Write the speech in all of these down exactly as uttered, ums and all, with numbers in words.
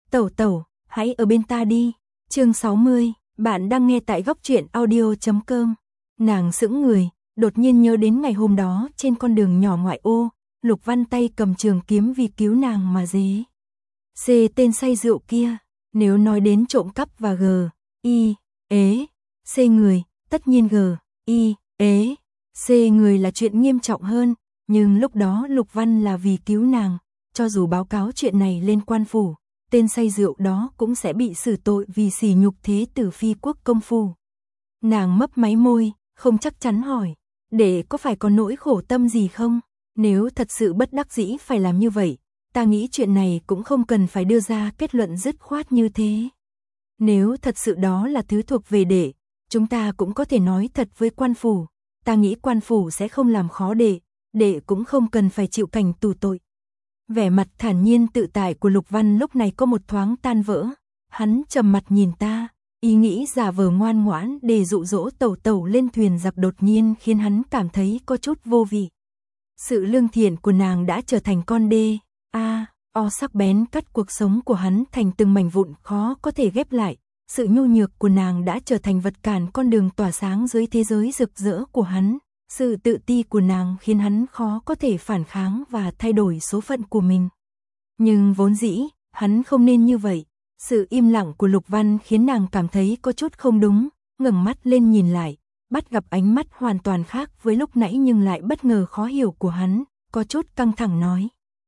Tẩu tẩu, hãy ở bên ta đi. Chương sáu mươi, bạn đang nghe tại góc truyện audio chấm com. Nàng sững người, đột nhiên nhớ đến ngày hôm đó trên con đường nhỏ ngoại ô, Lục Văn tay cầm trường kiếm vì cứu nàng mà dế. C tên say rượu kia, nếu nói đến trộm cắp và g, i, ế, c người, tất nhiên g, i, ế, c người là chuyện nghiêm trọng hơn, nhưng lúc đó Lục Văn là vì cứu nàng, cho dù báo cáo chuyện này lên quan phủ, tên say rượu đó cũng sẽ bị xử tội vì sỉ nhục thế tử phi quốc công phủ. Nàng mấp máy môi, không chắc chắn hỏi, để có phải có nỗi khổ tâm gì không? Nếu thật sự bất đắc dĩ phải làm như vậy, ta nghĩ chuyện này cũng không cần phải đưa ra kết luận dứt khoát như thế. Nếu thật sự đó là thứ thuộc về đệ, chúng ta cũng có thể nói thật với quan phủ, ta nghĩ quan phủ sẽ không làm khó đệ, đệ cũng không cần phải chịu cảnh tù tội. Vẻ mặt thản nhiên tự tại của Lục Văn lúc này có một thoáng tan vỡ, hắn trầm mặt nhìn ta, ý nghĩ giả vờ ngoan ngoãn để dụ dỗ tẩu tẩu lên thuyền giặc đột nhiên khiến hắn cảm thấy có chút vô vị. Sự lương thiện của nàng đã trở thành con đê, a, o sắc bén cắt cuộc sống của hắn thành từng mảnh vụn khó có thể ghép lại, sự nhu nhược của nàng đã trở thành vật cản con đường tỏa sáng dưới thế giới rực rỡ của hắn. Sự tự ti của nàng khiến hắn khó có thể phản kháng và thay đổi số phận của mình. Nhưng vốn dĩ, hắn không nên như vậy. Sự im lặng của Lục Văn khiến nàng cảm thấy có chút không đúng, ngẩng mắt lên nhìn lại, bắt gặp ánh mắt hoàn toàn khác với lúc nãy nhưng lại bất ngờ khó hiểu của hắn, có chút căng thẳng nói.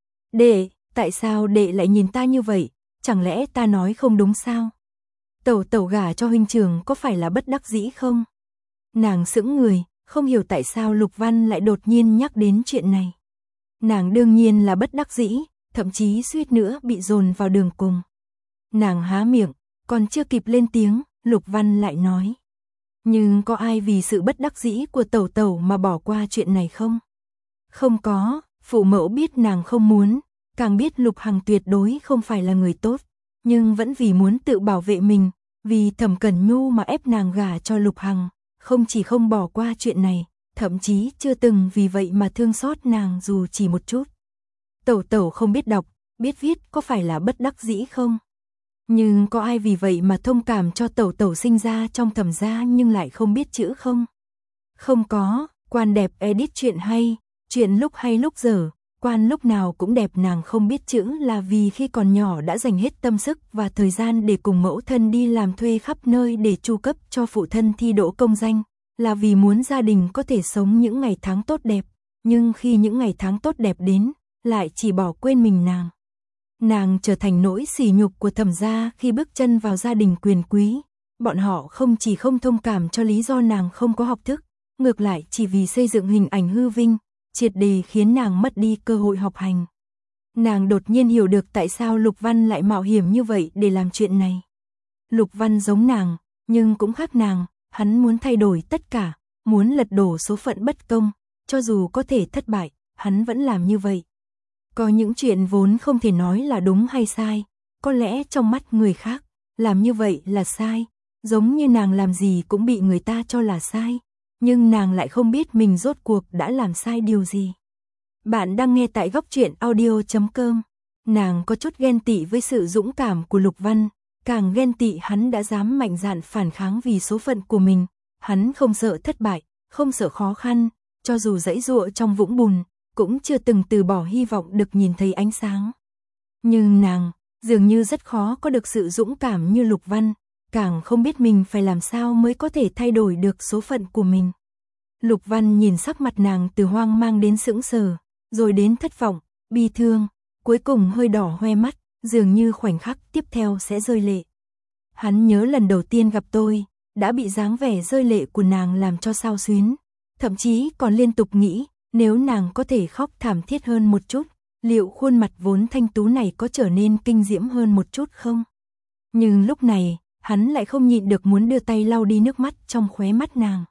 Đệ, tại sao đệ lại nhìn ta như vậy, chẳng lẽ ta nói không đúng sao? Tẩu tẩu gả cho huynh trưởng có phải là bất đắc dĩ không? Nàng sững người, không hiểu tại sao Lục Văn lại đột nhiên nhắc đến chuyện này. Nàng đương nhiên là bất đắc dĩ, thậm chí suýt nữa bị dồn vào đường cùng. Nàng há miệng, còn chưa kịp lên tiếng, Lục Văn lại nói. Nhưng có ai vì sự bất đắc dĩ của tẩu tẩu mà bỏ qua chuyện này không? Không có, phụ mẫu biết nàng không muốn, càng biết Lục Hằng tuyệt đối không phải là người tốt, nhưng vẫn vì muốn tự bảo vệ mình, vì Thẩm Cẩn Nhu mà ép nàng gả cho Lục Hằng. Không chỉ không bỏ qua chuyện này, thậm chí chưa từng vì vậy mà thương xót nàng dù chỉ một chút. Tẩu tẩu không biết đọc, biết viết có phải là bất đắc dĩ không? Nhưng có ai vì vậy mà thông cảm cho tẩu tẩu sinh ra trong Thẩm gia nhưng lại không biết chữ không? Không có, quan đẹp edit chuyện hay, chuyện lúc hay lúc dở, quan lúc nào cũng đẹp. Nàng không biết chữ là vì khi còn nhỏ đã dành hết tâm sức và thời gian để cùng mẫu thân đi làm thuê khắp nơi để chu cấp cho phụ thân thi đỗ công danh, là vì muốn gia đình có thể sống những ngày tháng tốt đẹp, nhưng khi những ngày tháng tốt đẹp đến, lại chỉ bỏ quên mình nàng. Nàng trở thành nỗi sỉ nhục của Thẩm gia khi bước chân vào gia đình quyền quý, bọn họ không chỉ không thông cảm cho lý do nàng không có học thức, ngược lại chỉ vì xây dựng hình ảnh hư vinh, triệt để khiến nàng mất đi cơ hội học hành. Nàng đột nhiên hiểu được tại sao Lục Văn lại mạo hiểm như vậy để làm chuyện này. Lục Văn giống nàng, nhưng cũng khác nàng, hắn muốn thay đổi tất cả, muốn lật đổ số phận bất công, cho dù có thể thất bại, hắn vẫn làm như vậy. Có những chuyện vốn không thể nói là đúng hay sai, có lẽ trong mắt người khác, làm như vậy là sai, giống như nàng làm gì cũng bị người ta cho là sai. Nhưng nàng lại không biết mình rốt cuộc đã làm sai điều gì. Bạn đang nghe tại góc truyện audio chấm com. Nàng có chút ghen tị với sự dũng cảm của Lục Văn, càng ghen tị hắn đã dám mạnh dạn phản kháng vì số phận của mình. Hắn không sợ thất bại, không sợ khó khăn, cho dù giãy giụa trong vũng bùn, cũng chưa từng từ bỏ hy vọng được nhìn thấy ánh sáng. Nhưng nàng, dường như rất khó có được sự dũng cảm như Lục Văn, càng không biết mình phải làm sao mới có thể thay đổi được số phận của mình. Lục Văn nhìn sắc mặt nàng từ hoang mang đến sững sờ, rồi đến thất vọng, bi thương, cuối cùng hơi đỏ hoe mắt, dường như khoảnh khắc tiếp theo sẽ rơi lệ. Hắn nhớ lần đầu tiên gặp tôi, đã bị dáng vẻ rơi lệ của nàng làm cho xao xuyến, thậm chí còn liên tục nghĩ, nếu nàng có thể khóc thảm thiết hơn một chút, liệu khuôn mặt vốn thanh tú này có trở nên kinh diễm hơn một chút không? Nhưng lúc này, hắn lại không nhịn được muốn đưa tay lau đi nước mắt trong khóe mắt nàng.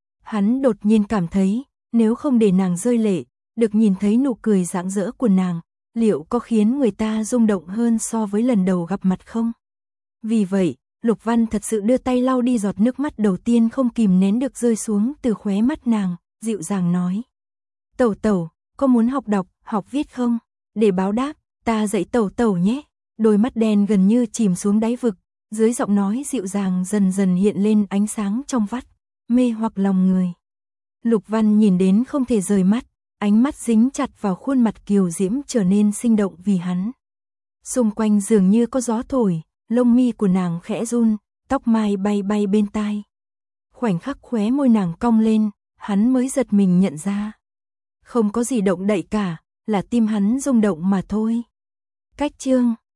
Hắn đột nhiên cảm thấy, nếu không để nàng rơi lệ, được nhìn thấy nụ cười rạng rỡ của nàng, liệu có khiến người ta rung động hơn so với lần đầu gặp mặt không? Vì vậy, Lục Văn thật sự đưa tay lau đi giọt nước mắt đầu tiên không kìm nén được rơi xuống từ khóe mắt nàng, dịu dàng nói. Tẩu tẩu, có muốn học đọc, học viết không? Để báo đáp, ta dạy tẩu tẩu nhé. đôi mắt đen gần như chìm xuống đáy vực, dưới giọng nói dịu dàng dần dần hiện lên ánh sáng trong vắt, mê hoặc lòng người. Lục Văn nhìn đến không thể rời mắt, ánh mắt dính chặt vào khuôn mặt kiều diễm trở nên sinh động vì hắn. Xung quanh dường như có gió thổi, lông mi của nàng khẽ run, tóc mai bay bay bên tai. Khoảnh khắc khóe môi nàng cong lên, hắn mới giật mình nhận ra. Không có gì động đậy cả, là tim hắn rung động mà thôi. Cách chương